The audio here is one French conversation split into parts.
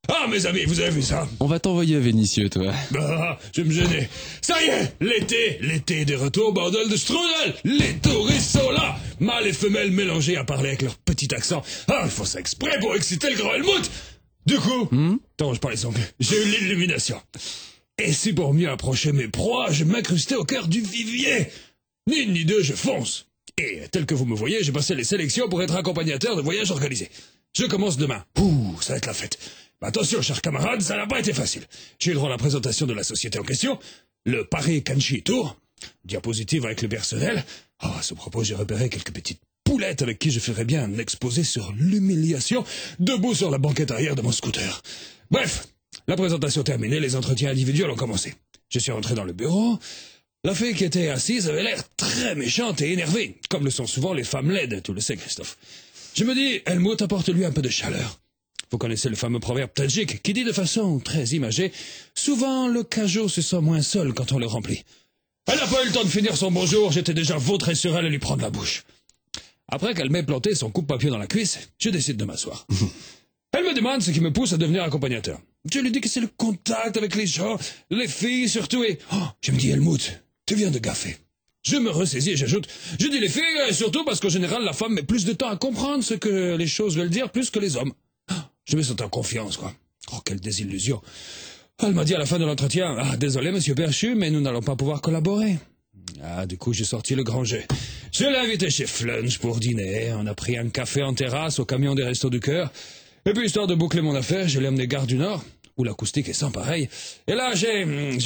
Ah, mes amis, vous avez vu ça? On va t'envoyer à Vénitieux, toi. Ah, je vais me gêner. Ça y est, l'été est de retour, bordel de strudel. Les touristes sont là, mâles et femelles mélangés à parler avec leur petit accent. Ah, ils font ça exprès pour exciter le grand Helmut. Du coup, attends, je parle les ongles, j'ai eu l'illumination. Et si pour mieux approcher mes proies, je m'incrustais au cœur du vivier. Ni une ni deux, je fonce. Et tel que vous me voyez, j'ai passé les sélections pour être accompagnateur de voyages organisés. Je commence demain. Ouh, ça va être la fête. Mais attention, chers camarades, ça n'a pas été facile. J'ai eu droit à la présentation de la société en question, le Paris Kanchi Tour, diapositive avec le personnel. Oh, à ce propos, j'ai repéré quelques petites poulettes avec qui je ferais bien un exposé sur l'humiliation, debout sur la banquette arrière de mon scooter. Bref, la présentation terminée, les entretiens individuels ont commencé. Je suis rentré dans le bureau. La fille qui était assise avait l'air très méchante et énervée, comme le sont souvent les femmes laides, tu le sais, Christophe. Je me dis, Helmut, apporte-lui un peu de chaleur. Vous connaissez le fameux proverbe tadjik qui dit de façon très imagée, souvent le cajot se sent moins seul quand on le remplit. Elle n'a pas eu le temps de finir son bonjour, j'étais déjà vautré sur elle à lui prendre la bouche. Après qu'elle m'ait planté son coupe-papier dans la cuisse, je décide de m'asseoir. Elle me demande ce qui me pousse à devenir accompagnateur. Je lui dis que c'est le contact avec les gens, les filles surtout, et... Oh, je me dis, Helmut, tu viens de gaffer. Je me ressaisis et j'ajoute, je dis les filles, surtout parce qu'en général, la femme met plus de temps à comprendre ce que les choses veulent dire plus que les hommes. Je me sens en confiance, quoi. Oh, quelle désillusion. Elle m'a dit à la fin de l'entretien, « Ah, désolé, monsieur Perchu, mais nous n'allons pas pouvoir collaborer. » Ah, du coup, j'ai sorti le grand jeu. Je l'ai invité chez Flunch pour dîner, on a pris un café en terrasse au camion des Restos du Cœur, et puis, histoire de boucler mon affaire, je l'ai emmené Gare du Nord, où l'acoustique est sans pareil, et là, j'ai...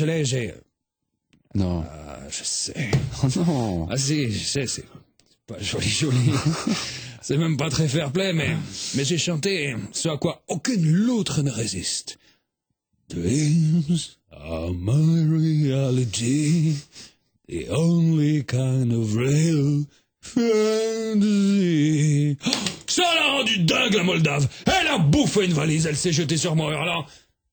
Non. Ah, je sais. Oh non. Ah si, je sais, c'est pas joli. C'est même pas très fair-play, mais j'ai chanté ce à quoi aucune loutre ne résiste. Dreams are my reality, the only kind of real fantasy. Oh, ça l'a rendu dingue, la Moldave. Elle a bouffé une valise, elle s'est jetée sur moi hurlant.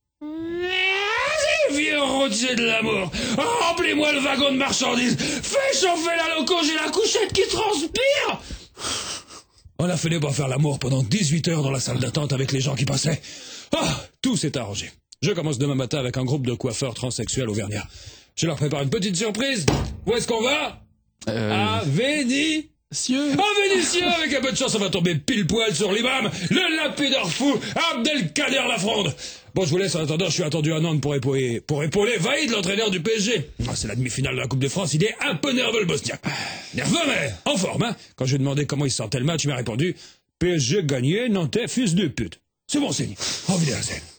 Vieux routier de l'amour, remplis-moi le wagon de marchandises, fais chauffer la loco, j'ai la couchette qui transpire. On a fini par faire l'amour pendant 18 heures dans la salle d'attente avec les gens qui passaient. Ah, tout s'est arrangé. Je commence demain matin avec un groupe de coiffeurs transsexuels auvergnats. Je leur prépare une petite surprise. Où est-ce qu'on va? À Vénitieux. À Vénitieux, avec un peu de chance, on va tomber pile poil sur l'imam, le lapideur fou, Abdelkader Lafronde. Bon, je vous laisse, en attendant, je suis attendu à Nantes pour épauler Vaïd, l'entraîneur du PSG. Ah, c'est la demi-finale de la Coupe de France, il est un peu nerveux, le Bosniaque. Nerveux, mais en forme, hein. Quand je lui ai demandé comment il se sentait le match, il m'a répondu, PSG gagné, Nantais, fils de pute. C'est bon signe. Au revoir.